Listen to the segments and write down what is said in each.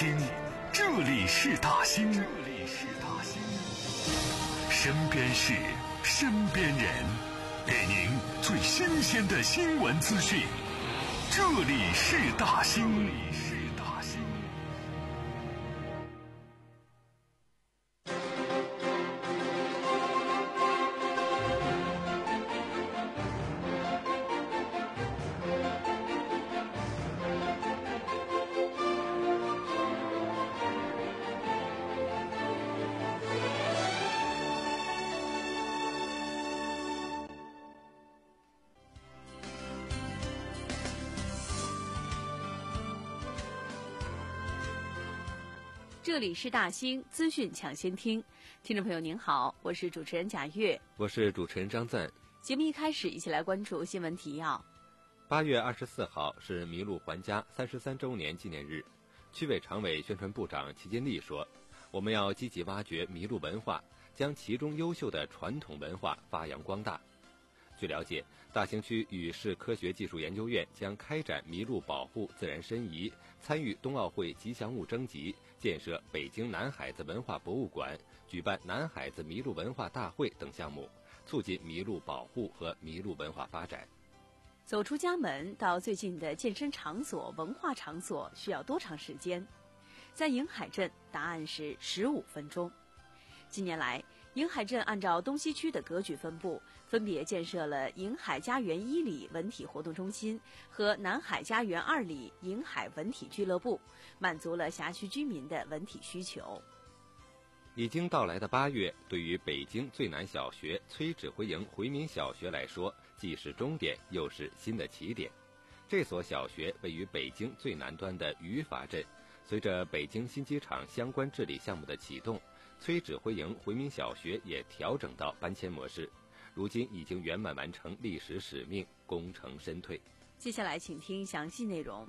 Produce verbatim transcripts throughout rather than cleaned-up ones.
兴，这里是大兴，这里是大兴。身边事，身边人，给您最新鲜的新闻资讯。这里是大兴，这里是大兴。 这里是大兴资讯抢先听，听众朋友您好，我是主持人贾月， 我是主持人张赞。 节目一开始，一起来关注新闻提要。 八月二十四号是麋鹿还家三十三周年纪念日，区委常委、宣传部长齐金利说，我们要积极挖掘麋鹿文化，将其中优秀的传统文化发扬光大。据了解，大兴区与市科学技术研究院将开展麋鹿保护、自然申遗、参与冬奥会吉祥物征集、建设北京南海子文化博物馆、举办南海子麋鹿文化大会等项目，促进麋鹿保护和麋鹿文化发展。 走出家门到最近的健身场所、文化场所需要多长时间？在迎海镇，答案是十五分钟。近年来，迎海镇按照东西区的格局分布，分别建设了迎海家园一里文体活动中心和南海家园二里迎海文体俱乐部，满足了辖区居民的文体需求。 已经到来的八月，对于北京最南小学崔指挥营回民小学来说，既是终点，又是新的起点。这所小学位于北京最南端的余阀镇，随着北京新机场相关治理项目的启动，崔指挥营回民小学也调整到搬迁模式，如今已经圆满完成历史使命，功成身退。 接下来请听详细内容。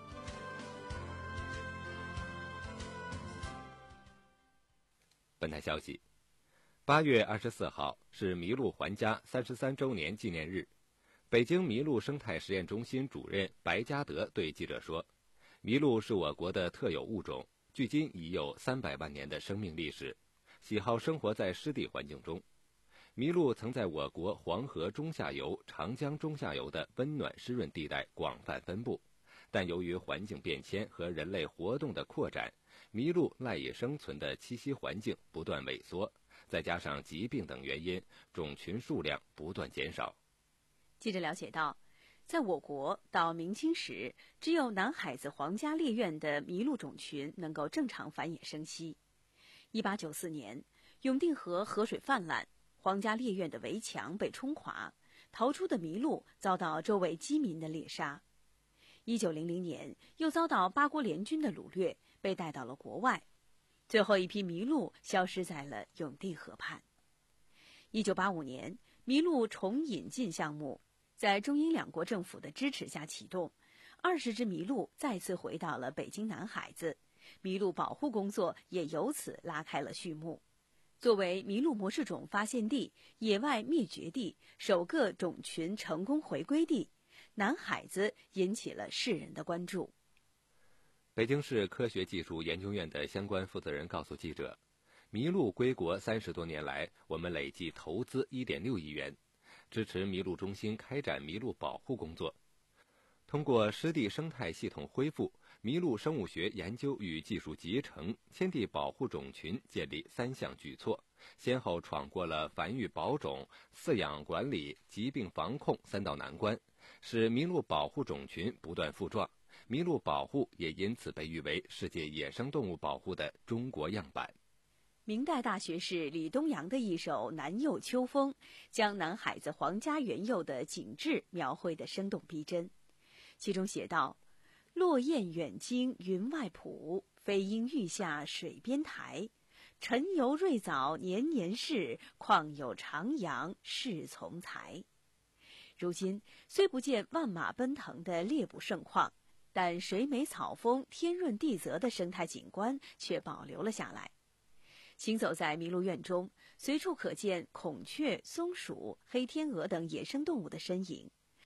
本台消息，八月二十四号是麋鹿还家三十三周年纪念日。北京麋鹿生态实验中心主任白嘉德对记者说，麋鹿是我国的特有物种，距今已有三百万年的生命历史，喜好生活在湿地环境中。麋鹿曾在我国黄河中下游、长江中下游的温暖湿润地带广泛分布，但由于环境变迁和人类活动的扩展，麋鹿赖以生存的栖息环境不断萎缩，再加上疾病等原因，种群数量不断减少。 记者了解到，在我国到明清时，只有南海子皇家猎院的麋鹿种群能够正常繁衍生息。一八九四年，永定河河水泛滥，皇家猎院的围墙被冲垮，逃出的麋鹿遭到周围饥民的猎杀。一九零零年，又遭到八国联军的掳掠，被带到了国外。最后一批麋鹿消失在了永定河畔。一九八五年，麋鹿重引进项目在中英两国政府的支持下启动，二十只麋鹿再次回到了北京南海子，麋鹿保护工作也由此拉开了序幕。作为麋鹿模式种发现地、野外灭绝地、首个种群成功回归地，南海子引起了世人的关注。 北京市科学技术研究院的相关负责人告诉记者，麋鹿归国三十多年来，我们累计投资 一点六亿元，支持麋鹿中心开展麋鹿保护工作。通过湿地生态系统恢复、麋鹿生物学研究与技术集成、迁地保护种群建立三项举措，先后闯过了繁育保种、饲养管理、疾病防控三道难关，使麋鹿保护种群不断复壮。麋鹿保护也因此被誉为世界野生动物保护的中国样板。 明代大学士李东阳的一首《南佑秋风》，将南海子皇家园囿的景致描绘得生动逼真。其中写道：落雁远经云外浦，飞鹰欲下水边台。晨游瑞藻年年是，况有徜徉适从才。如今虽不见万马奔腾的猎捕盛况，但水美草丰、天润地泽的生态景观却保留了下来。行走在麋鹿院中，随处可见孔雀、松鼠、黑天鹅等野生动物的身影。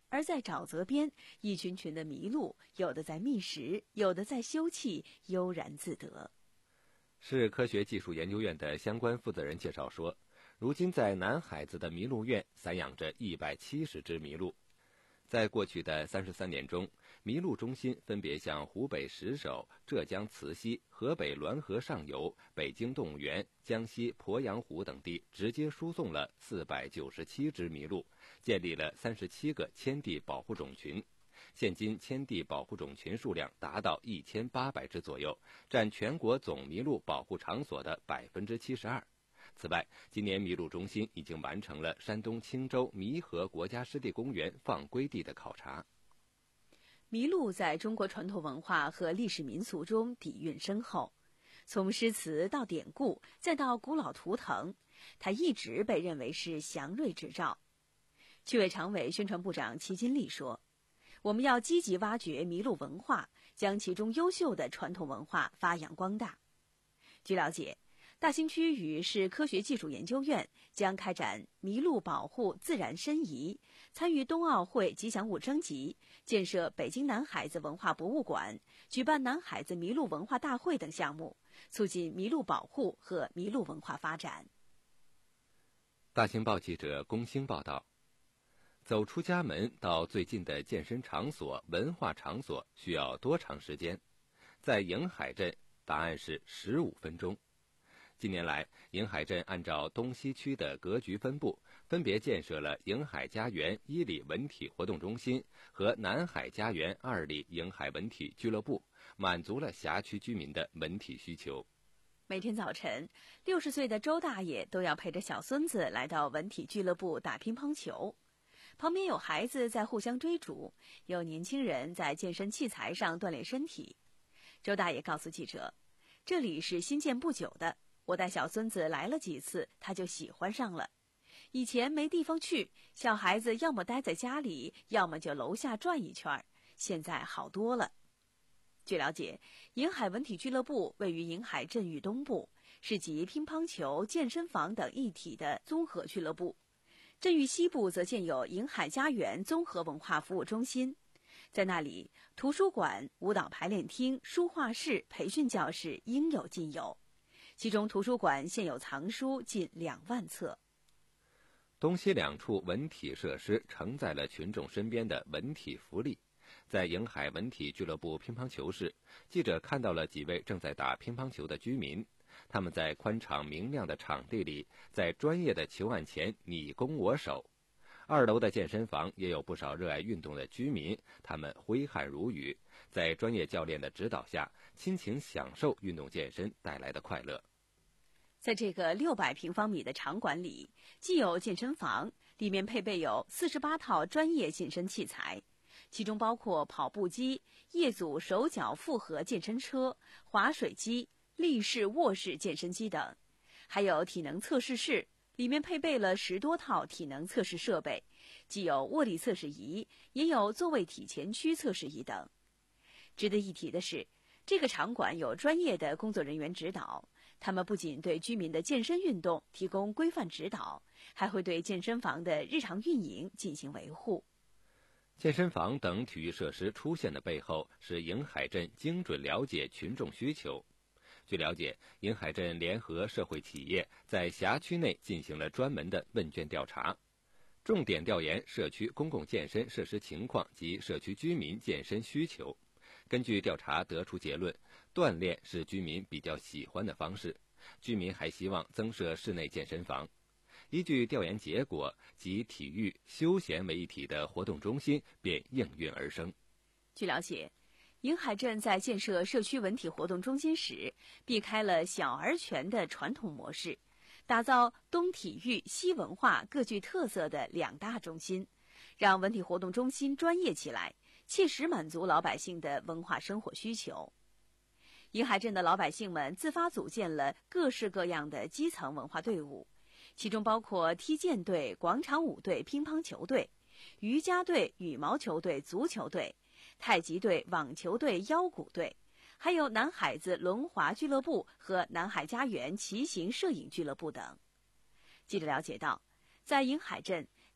而在沼泽边，一群群的麋鹿，有的在觅食，有的在休憩，悠然自得。 市科学技术研究院的相关负责人介绍说，如今在南海子的麋鹿院散养着一百七十只麋鹿。在过去的三十三年中，麋鹿中心分别向湖北石首、浙江慈溪、河北滦河上游、北京动物园、江西鄱阳湖等地直接输送了四百九十七只麋鹿，建立了三十七个迁地保护种群。现今迁地保护种群数量达到一千八百只左右，占全国总麋鹿保护场所的百分之七十二。此外，今年麋鹿中心已经完成了山东青州弥河国家湿地公园放归地的考察。 麋鹿在中国传统文化和历史民俗中底蕴深厚，从诗词到典故，再到古老图腾，它一直被认为是祥瑞之兆。区委常委、宣传部长齐金利说，我们要积极挖掘麋鹿文化，将其中优秀的传统文化发扬光大。据了解，大兴区与市科学技术研究院将开展麋鹿保护自然申遗、参与冬奥会吉祥物征集、建设北京南海子文化博物馆、举办南海子麋鹿文化大会等项目，促进麋鹿保护和麋鹿文化发展。 大兴报记者龚兴报道，走出家门到最近的健身场所、文化场所需要多长时间？在迎海镇，答案是十五分钟。近年来，迎海镇按照东西区的格局分布，分别建设了迎海家园一里文体活动中心和南海家园二里迎海文体俱乐部，满足了辖区居民的文体需求。 每天早晨，六十岁的周大爷都要陪着小孙子来到文体俱乐部打乒乓球，旁边有孩子在互相追逐，有年轻人在健身器材上锻炼身体。周大爷告诉记者，这里是新建不久的，我带小孙子来了几次，他就喜欢上了。以前没地方去，小孩子要么待在家里，要么就楼下转一圈，现在好多了。据了解，迎海文体俱乐部位于迎海镇域东部，是集乒乓球、健身房等一体的综合俱乐部。镇域西部则建有迎海家园综合文化服务中心，在那里，图书馆、舞蹈排练厅、书画室、培训教室应有尽有。其中图书馆现有藏书近两万册。 东西两处文体设施承载了群众身边的文体福利。在迎海文体俱乐部乒乓球室，记者看到了几位正在打乒乓球的居民，他们在宽敞明亮的场地里，在专业的球案前你攻我守。二楼的健身房也有不少热爱运动的居民，他们挥汗如雨，在专业教练的指导下，亲情享受运动健身带来的快乐。 在这个六百平方米的场馆里，既有健身房，里面配备有四十八套专业健身器材，其中包括跑步机、业组手脚复合健身车、滑水机、立式卧式健身机等，还有体能测试室，里面配备了十多套体能测试设备，既有握力测试仪，也有座位体前屈测试仪等。值得一提的是，这个场馆有专业的工作人员指导，他们不仅对居民的健身运动提供规范指导，还会对健身房的日常运营进行维护。 健身房等体育设施出现的背后，是迎海镇精准了解群众需求。据了解，迎海镇联合社会企业在辖区内进行了专门的问卷调查，重点调研社区公共健身设施情况及社区居民健身需求。根据调查得出结论，锻炼是居民比较喜欢的方式，居民还希望增设室内健身房。依据调研结果，集体育、休闲为一体的活动中心便应运而生。 据了解，迎海镇在建设社区文体活动中心时，避开了小而全的传统模式，打造东体育、西文化各具特色的两大中心，让文体活动中心专业起来，切实满足老百姓的文化生活需求。迎海镇的老百姓们自发组建了各式各样的基层文化队伍，其中包括踢毽队、广场舞队、乒乓球队、瑜伽队、羽毛球队、足球队、太极队、网球队、腰鼓队，还有南海子轮滑俱乐部和南海家园骑行摄影俱乐部等。记者了解到，在迎海镇，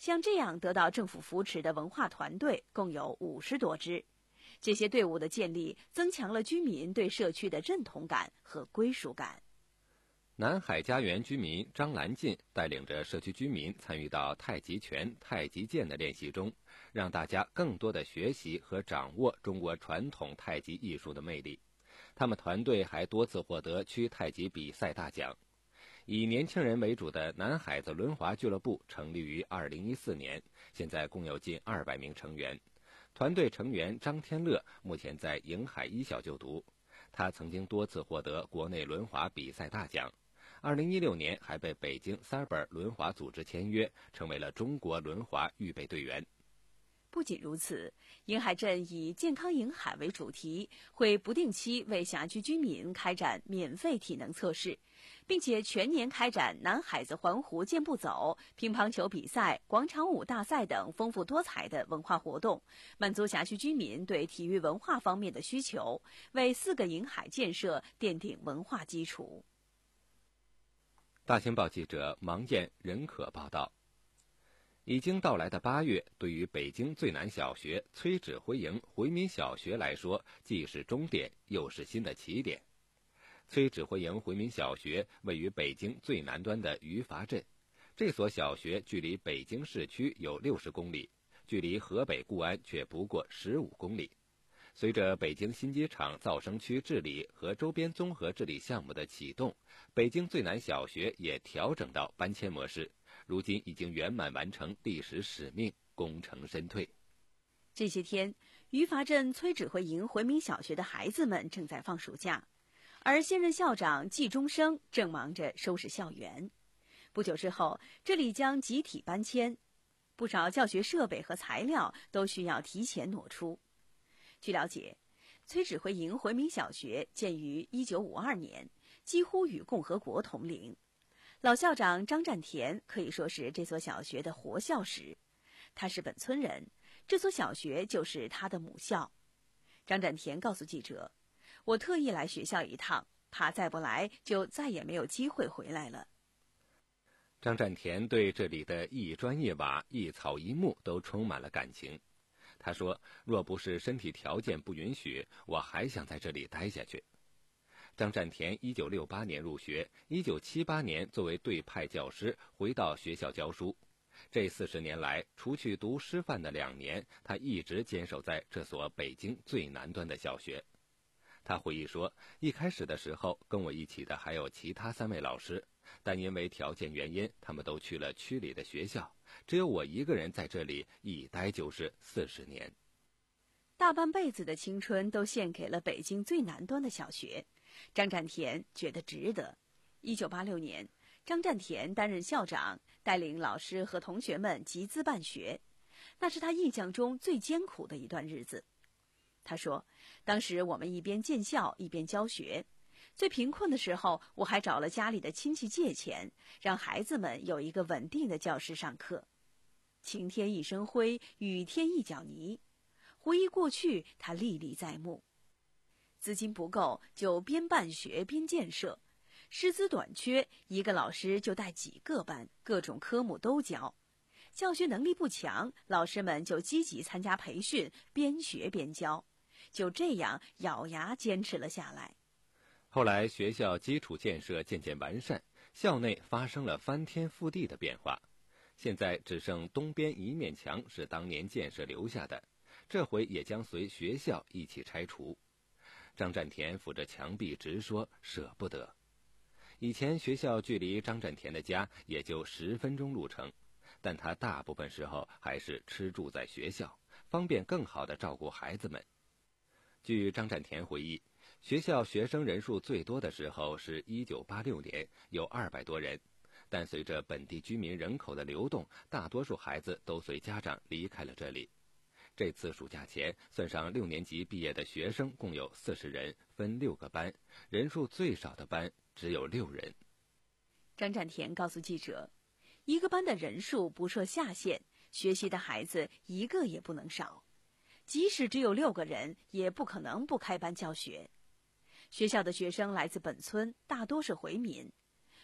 像这样得到政府扶持的文化团队共有五十多支。这些队伍的建立，增强了居民对社区的认同感和归属感。 南海家园居民张兰进带领着社区居民参与到太极拳、太极剑的练习中，让大家更多的学习和掌握中国传统太极艺术的魅力。他们团队还多次获得区太极比赛大奖。以年轻人为主的南海子轮滑俱乐部成立于二零一四年，现在共有近二百名成员。团队成员张天乐目前在瀛海一小就读，他曾经多次获得国内轮滑比赛大奖。二零一六年还被北京三尔本轮滑组织签约，成为了中国轮滑预备队员。 不仅如此，瀛海镇以健康瀛海为主题，会不定期为辖区居民开展免费体能测试，并且全年开展南海子环湖健步走、乒乓球比赛、广场舞大赛等丰富多彩的文化活动，满足辖区居民对体育文化方面的需求，为四个瀛海建设奠定文化基础。 大清报记者王燕、任可报道。已经到来的八月，对于北京最南小学崔指挥营回民小学来说，既是终点，又是新的起点。崔指挥营回民小学位于北京最南端的余阀镇，这所小学距离北京市区有六十公里，距离河北固安却不过十五公里。随着北京新机场噪声区治理和周边综合治理项目的启动，北京最南小学也调整到搬迁模式，如今已经圆满完成历史使命，功成身退。 这些天，余阀镇崔指挥营回民小学的孩子们正在放暑假，而现任校长季中生正忙着收拾校园。不久之后，这里将集体搬迁，不少教学设备和材料都需要提前挪出。据了解，崔指挥营回民小学建于一九五二年，几乎与共和国同龄。老校长张占田可以说是这所小学的活校史，他是本村人，这所小学就是他的母校。张占田告诉记者，我特意来学校一趟，怕再不来就再也没有机会回来了。 张占田对这里的一砖一瓦、一草一木都充满了感情。他说，若不是身体条件不允许，我还想在这里待下去。张占田一九六八年入学，一九七八年作为队派教师回到学校教书。这四十年来，除去读师范的两年，他一直坚守在这所北京最南端的小学。他回忆说，一开始的时候跟我一起的还有其他三位老师，但因为条件原因，他们都去了区里的学校，只有我一个人在这里一待就是四十年。 大半辈子的青春都献给了北京最南端的小学，张占田觉得值得。一九八六年，张占田担任校长，带领老师和同学们集资办学，那是他印象中最艰苦的一段日子。他说，当时我们一边建校一边教学，最贫困的时候，我还找了家里的亲戚借钱，让孩子们有一个稳定的教室上课。晴天一身灰，雨天一脚泥，回忆过去，他历历在目。资金不够，就边办学边建设；师资短缺，一个老师就带几个班，各种科目都教。教学能力不强，老师们就积极参加培训，边学边教。就这样咬牙坚持了下来。 后来学校基础建设渐渐完善，校内发生了翻天覆地的变化。现在只剩东边一面墙是当年建设留下的，这回也将随学校一起拆除。张占田扶着墙壁直说舍不得。以前学校距离张占田的家也就十分钟路程，但他大部分时候还是吃住在学校，方便更好地照顾孩子们。据张占田回忆，学校学生人数最多的时候是一九八六年，有二百多人，但随着本地居民人口的流动，大多数孩子都随家长离开了这里。这次暑假前，算上六年级毕业的学生共有四十人，分六个班，人数最少的班只有六人。 张占田告诉记者，一个班的人数不设下限，学习的孩子一个也不能少。即使只有六个人，也不可能不开班教学。学校的学生来自本村，大多是回民。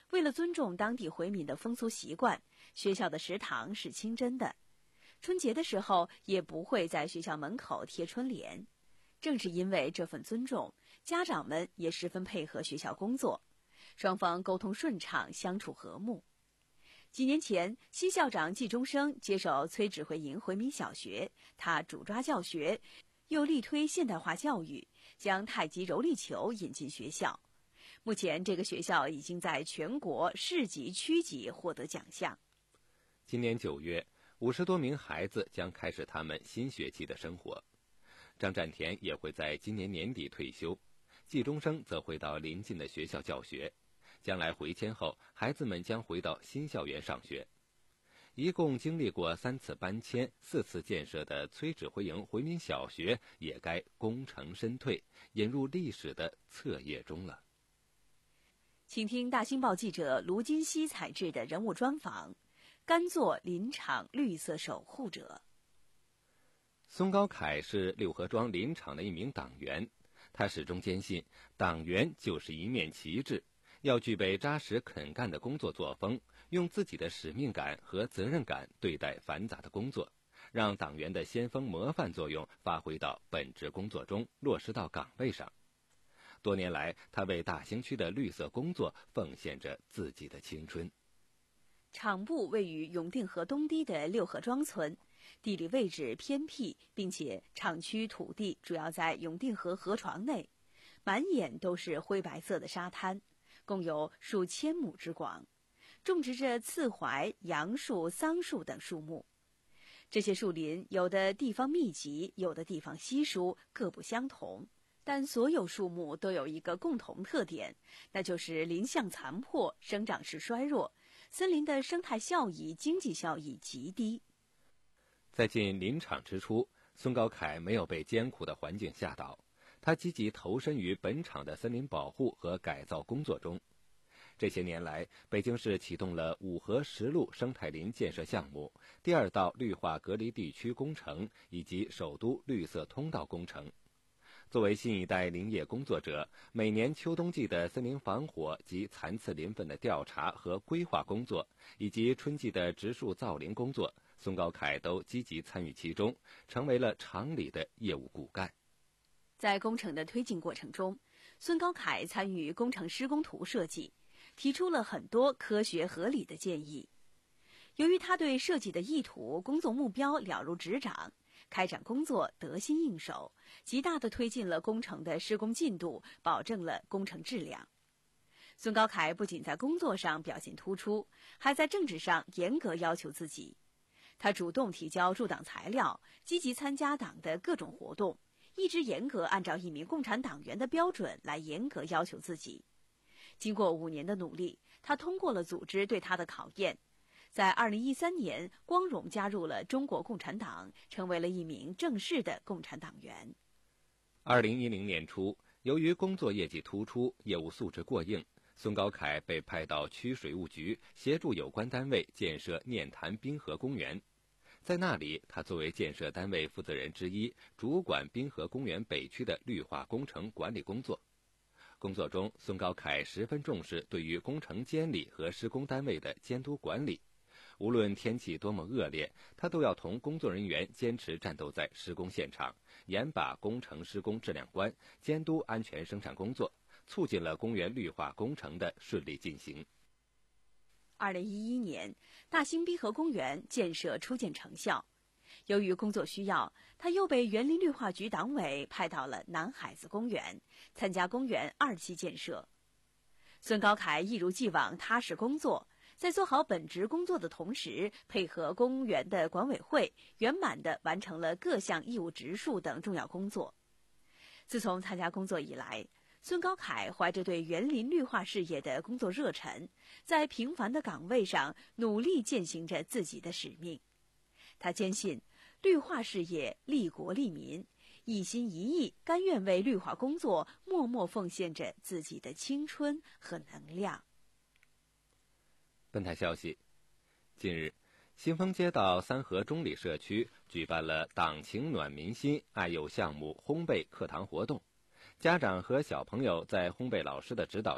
为了尊重当地回民的风俗习惯，学校的食堂是清真的。春节的时候也不会在学校门口贴春联。正是因为这份尊重，家长们也十分配合学校工作，双方沟通顺畅，相处和睦。几年前，新校长季中生接手崔指挥营回民小学，他主抓教学，又力推现代化教育，将太极柔力球引进学校。目前，这个学校已经在全国市级、区级获得奖项。 今年九月，五十多名孩子将开始他们新学期的生活。张占田也会在今年年底退休，季中生则会到邻近的学校教学。将来回迁后，孩子们将回到新校园上学。一共经历过三次搬迁、四次建设的崔指挥营回民小学，也该功成身退，引入历史的册页中了。 请听大新报记者卢金熙采制的人物专访：甘做林场绿色守护者。 孙高凯是六合庄林场的一名党员，他始终坚信党员就是一面旗帜，要具备扎实肯干的工作作风，用自己的使命感和责任感对待繁杂的工作，让党员的先锋模范作用发挥到本职工作中，落实到岗位上。多年来，他为大兴区的绿色工作奉献着自己的青春。 厂部位于永定河东堤的六合庄村，地理位置偏僻，并且厂区土地主要在永定河河床内，满眼都是灰白色的沙滩，共有数千亩之广，种植着刺槐、杨树、桑树等树木。这些树林有的地方密集，有的地方稀疏，各不相同。但所有树木都有一个共同特点，那就是林相残破，生长势衰弱，森林的生态效益、经济效益极低。 在进林场之初，孙高凯没有被艰苦的环境吓倒，他积极投身于本场的森林保护和改造工作中。这些年来，北京市启动了五河十路生态林建设项目、第二道绿化隔离地区工程以及首都绿色通道工程。作为新一代林业工作者，每年秋冬季的森林防火及残次林份的调查和规划工作，以及春季的植树造林工作，孙高凯都积极参与其中，成为了厂里的业务骨干。 在工程的推进过程中，孙高凯参与工程施工图设计，提出了很多科学合理的建议。由于他对设计的意图、工作目标了如指掌，开展工作得心应手，极大地推进了工程的施工进度，保证了工程质量。孙高凯不仅在工作上表现突出，还在政治上严格要求自己。他主动提交入党材料，积极参加党的各种活动，一直严格按照一名共产党员的标准来严格要求自己。经过五年的努力，他通过了组织对他的考验。在二零一三年，光荣加入了中国共产党，成为了一名正式的共产党员。 二零一零年初，由于工作业绩突出，业务素质过硬，孙高凯被派到区水务局协助有关单位建设念坛滨河公园。在那里，他作为建设单位负责人之一，主管滨河公园北区的绿化工程管理工作。工作中，孙高凯十分重视对于工程监理和施工单位的监督管理。无论天气多么恶劣，他都要同工作人员坚持战斗在施工现场，严把工程施工质量关，监督安全生产工作，促进了公园绿化工程的顺利进行。 二零一一年，大兴滨河公园建设初见成效。由于工作需要，他又被园林绿化局党委派到了南海子公园，参加公园二期建设。孙高凯一如既往踏实工作，在做好本职工作的同时，配合公园的管委会，圆满地完成了各项义务植树等重要工作。自从参加工作以来，孙高凯怀着对园林绿化事业的工作热忱，在平凡的岗位上努力践行着自己的使命。他坚信绿化事业利国利民，一心一意，甘愿为绿化工作默默奉献着自己的青春和能量。 本台消息，近日，新丰街道三河中里社区举办了党情暖民心爱幼项目烘焙课堂活动，家长和小朋友在烘焙老师的指导下，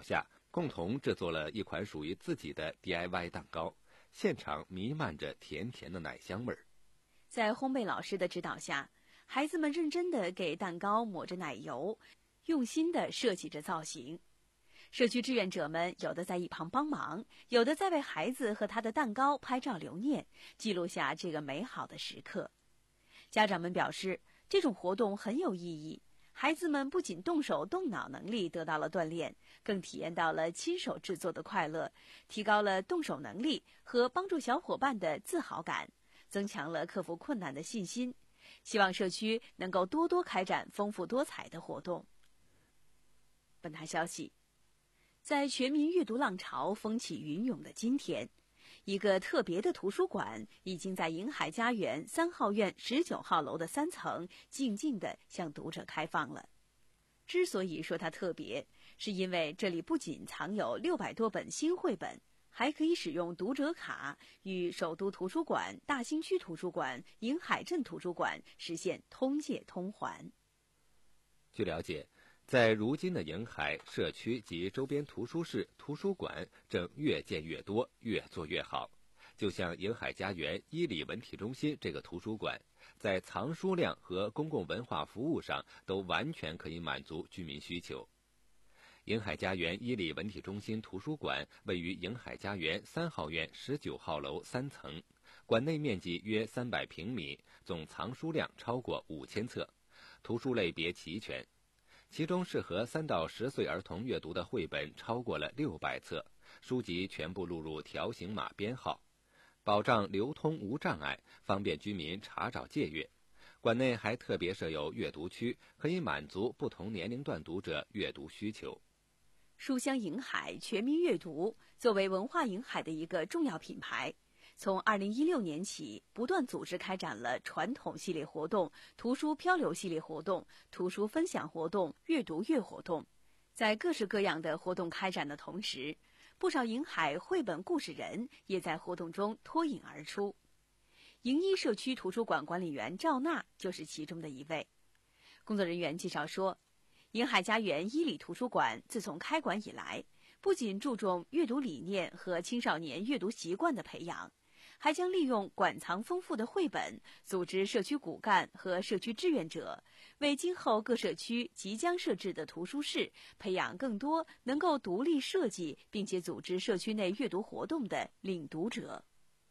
共同制作了一款属于自己的 D I Y 蛋糕，现场弥漫着甜甜的奶香味儿。 在烘焙老师的指导下，孩子们认真地给蛋糕抹着奶油，用心地设计着造型。社区志愿者们有的在一旁帮忙，有的在为孩子和他的蛋糕拍照留念，记录下这个美好的时刻。家长们表示，这种活动很有意义，孩子们不仅动手动脑能力得到了锻炼，更体验到了亲手制作的快乐，提高了动手能力和帮助小伙伴的自豪感，增强了克服困难的信心。希望社区能够多多开展丰富多彩的活动。本台消息，在全民阅读浪潮风起云涌的今天，一个特别的图书馆已经在银海家园三号院十九号楼的三层静静地向读者开放了。之所以说它特别，是因为这里不仅藏有六百多本新绘本，还可以使用读者卡与首都图书馆、大兴区图书馆、银海镇图书馆实现通借通还。 据了解，在如今的银海社区及周边图书室、图书馆正越建越多，越做越好。就像银海家园伊里文体中心这个图书馆，在藏书量和公共文化服务上都完全可以满足居民需求。银海家园伊里文体中心图书馆位于银海家园三号院十九号楼三层，馆内面积约三百平米，总藏书量超过五千册，图书类别齐全。其中适合三到十岁儿童阅读的绘本超过了六百册，书籍全部录入条形码编号，保障流通无障碍，方便居民查找借阅。馆内还特别设有阅读区，可以满足不同年龄段读者阅读需求。 书香银海全民阅读作为文化银海的一个重要品牌，从二零一六年起不断组织开展了传统系列活动、图书漂流系列活动、图书分享活动、阅读月活动。在各式各样的活动开展的同时，不少银海绘本故事人也在活动中脱颖而出。银一社区图书馆管理员赵娜就是其中的一位。工作人员介绍说，银海家园伊里图书馆自从开馆以来，不仅注重阅读理念和青少年阅读习惯的培养，还将利用馆藏丰富的绘本，组织社区骨干和社区志愿者，为今后各社区即将设置的图书室培养更多能够独立设计并且组织社区内阅读活动的领读者。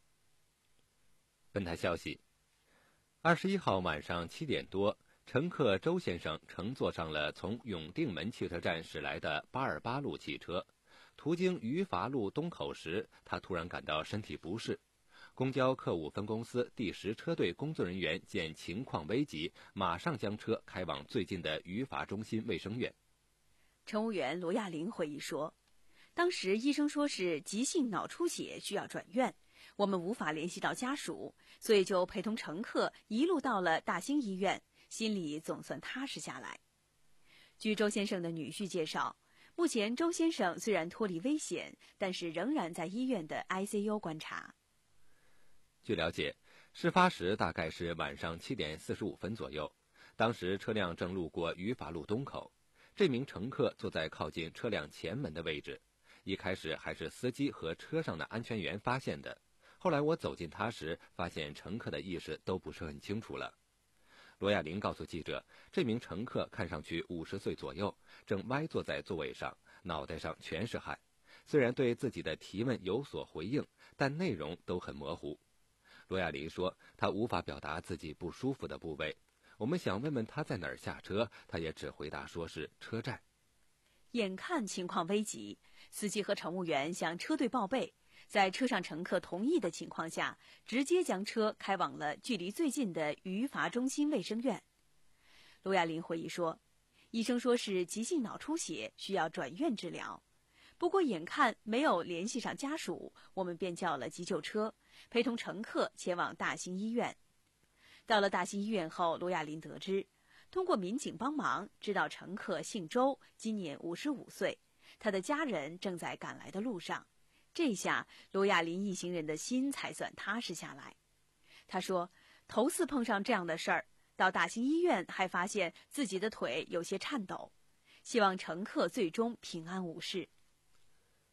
本台消息，二十一号晚上七点多，乘客周先生乘坐上了从永定门汽车站驶来的八二八路汽车，途经余华路东口时，他突然感到身体不适。公交客务分公司第十车队工作人员见情况危急，马上将车开往最近的余华中心卫生院。 乘务员罗亚玲回忆说，当时医生说是急性脑出血，需要转院，我们无法联系到家属，所以就陪同乘客一路到了大兴医院，心里总算踏实下来。据周先生的女婿介绍，目前周先生虽然脱离危险，但是仍然在医院的 I C U 观察。 据了解，事发时大概是晚上七点四十五分左右，当时车辆正路过余华路东口，这名乘客坐在靠近车辆前门的位置，一开始还是司机和车上的安全员发现的，后来我走近他时，发现乘客的意识都不是很清楚了。罗亚玲告诉记者，这名乘客看上去五十岁左右，正歪坐在座位上，脑袋上全是汗，虽然对自己的提问有所回应，但内容都很模糊。罗亚玲说，他无法表达自己不舒服的部位，我们想问问他在哪儿下车，他也只回答说是车站。 眼看情况危急，司机和乘务员向车队报备，在车上乘客同意的情况下，直接将车开往了距离最近的余华中心卫生院。罗亚玲回忆说，医生说是急性脑出血，需要转院治疗。不过眼看没有联系上家属，我们便叫了急救车，陪同乘客前往大兴医院。到了大兴医院后，罗亚玲得知，通过民警帮忙，知道乘客姓周，今年五十五岁，他的家人正在赶来的路上。这下罗亚玲一行人的心才算踏实下来。他说，头次碰上这样的事儿，到大兴医院还发现自己的腿有些颤抖，希望乘客最终平安无事。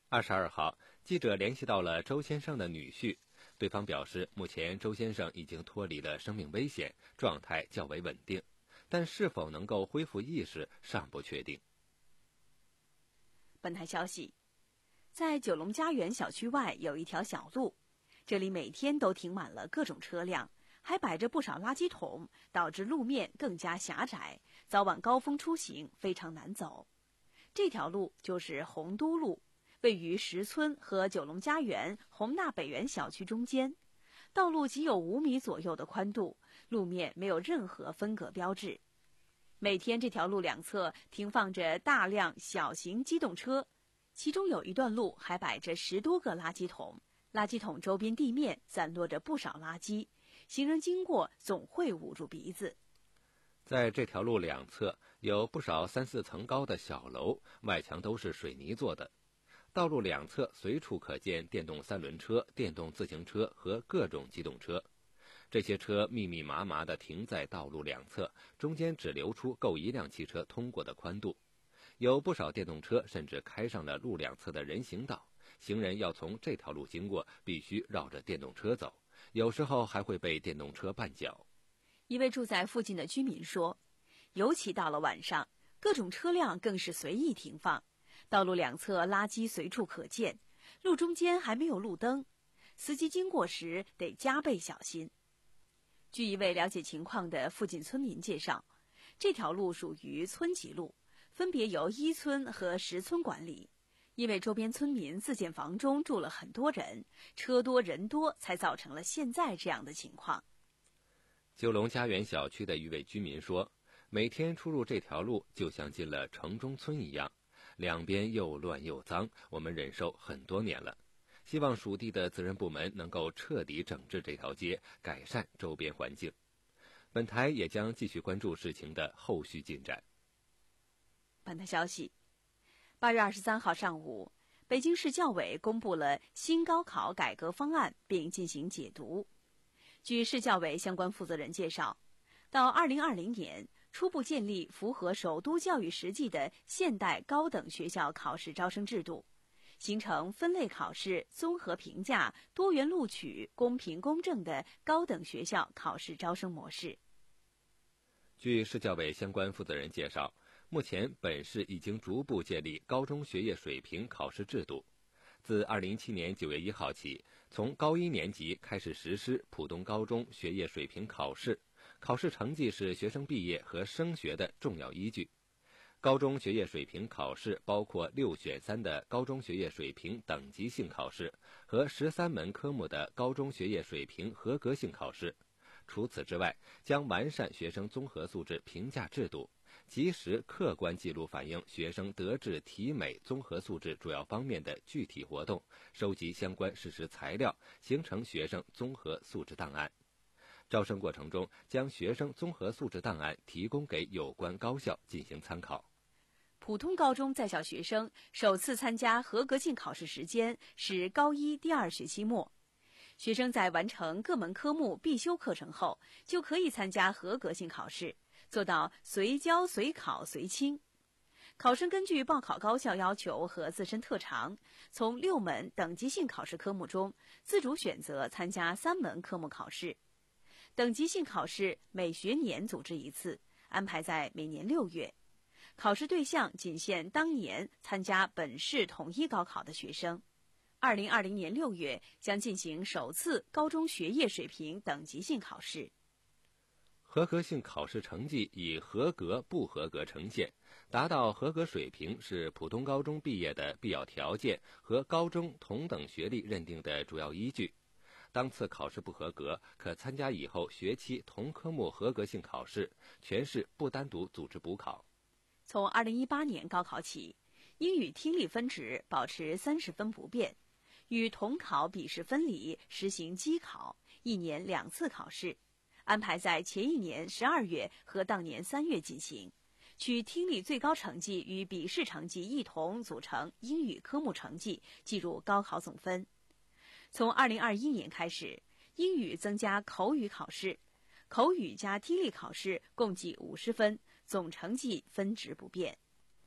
二十二号，记者联系到了周先生的女婿，对方表示，目前周先生已经脱离了生命危险，状态较为稳定，但是否能够恢复意识尚不确定。 本台消息，在九龙家园小区外有一条小路，这里每天都停满了各种车辆，还摆着不少垃圾桶，导致路面更加狭窄，早晚高峰出行非常难走。这条路就是洪都路，位于石村和九龙家园宏大北园小区中间，道路仅有五米左右的宽度，路面没有任何分隔标志。每天这条路两侧停放着大量小型机动车，其中有一段路还摆着十多个垃圾桶，垃圾桶周边地面散落着不少垃圾，行人经过总会捂住鼻子。 在这条路两侧有不少三四层高的小楼，外墙都是水泥做的。道路两侧随处可见电动三轮车、电动自行车和各种机动车。这些车密密麻麻地停在道路两侧，中间只留出够一辆汽车通过的宽度。有不少电动车甚至开上了路两侧的人行道，行人要从这条路经过，必须绕着电动车走，有时候还会被电动车绊脚。 一位住在附近的居民说，尤其到了晚上，各种车辆更是随意停放，道路两侧垃圾随处可见，路中间还没有路灯，司机经过时得加倍小心。据一位了解情况的附近村民介绍，这条路属于村级路，分别由一村和十村管理。因为周边村民自建房中住了很多人，车多人多，才造成了现在这样的情况。 九龙家园小区的一位居民说，每天出入这条路就像进了城中村一样，两边又乱又脏，我们忍受很多年了。希望属地的责任部门能够彻底整治这条街，改善周边环境。本台也将继续关注事情的后续进展。 本台消息，八月二十三号上午，北京市教委公布了新高考改革方案，并进行解读。据市教委相关负责人介绍，到二零二零年，初步建立符合首都教育实际的现代高等学校考试招生制度，形成分类考试、综合评价、多元录取、公平公正的高等学校考试招生模式。 据市教委相关负责人介绍，目前本市已经逐步建立高中学业水平考试制度。自二零一七年九月一号起，从高一年级开始实施普通高中学业水平考试，考试成绩是学生毕业和升学的重要依据。高中学业水平考试包括六选三的高中学业水平等级性考试和十三门科目的高中学业水平合格性考试。除此之外，将完善学生综合素质评价制度，及时客观记录反映学生德智体美综合素质主要方面的具体活动，收集相关事实材料，形成学生综合素质档案。招生过程中，将学生综合素质档案提供给有关高校进行参考。 普通高中在校学生首次参加合格性考试时间是高一第二学期末，学生在完成各门科目必修课程后，就可以参加合格性考试，做到随教随考随清。考生根据报考高校要求和自身特长，从六门等级性考试科目中自主选择参加三门科目考试。等级性考试每学年组织一次，安排在每年六月。考试对象仅限当年参加本市统一高考的学生。二零二零年六月将进行首次高中学业水平等级性考试。 合格性考试成绩以合格、不合格呈现，达到合格水平是普通高中毕业的必要条件和高中同等学历认定的主要依据。当次考试不合格，可参加以后学期同科目合格性考试，全市不单独组织补考。 从二零一八年高考起，英语听力分值保持三十分不变，与统考笔试分离，实行机考，一年两次考试，安排在前一年十二月和当年三月进行，取听力最高成绩与笔试成绩一同组成英语科目成绩，计入高考总分。从二零二一年开始，英语增加口语考试，口语加听力考试共计五十分，总成绩分值不变。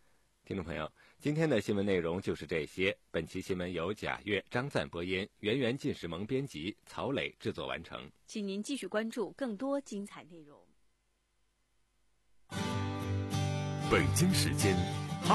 听众朋友，今天的新闻内容就是这些。本期新闻由贾越、张赞播音，圆圆、进士蒙编辑，曹磊制作完成。 请您继续关注更多精彩内容。 北京时间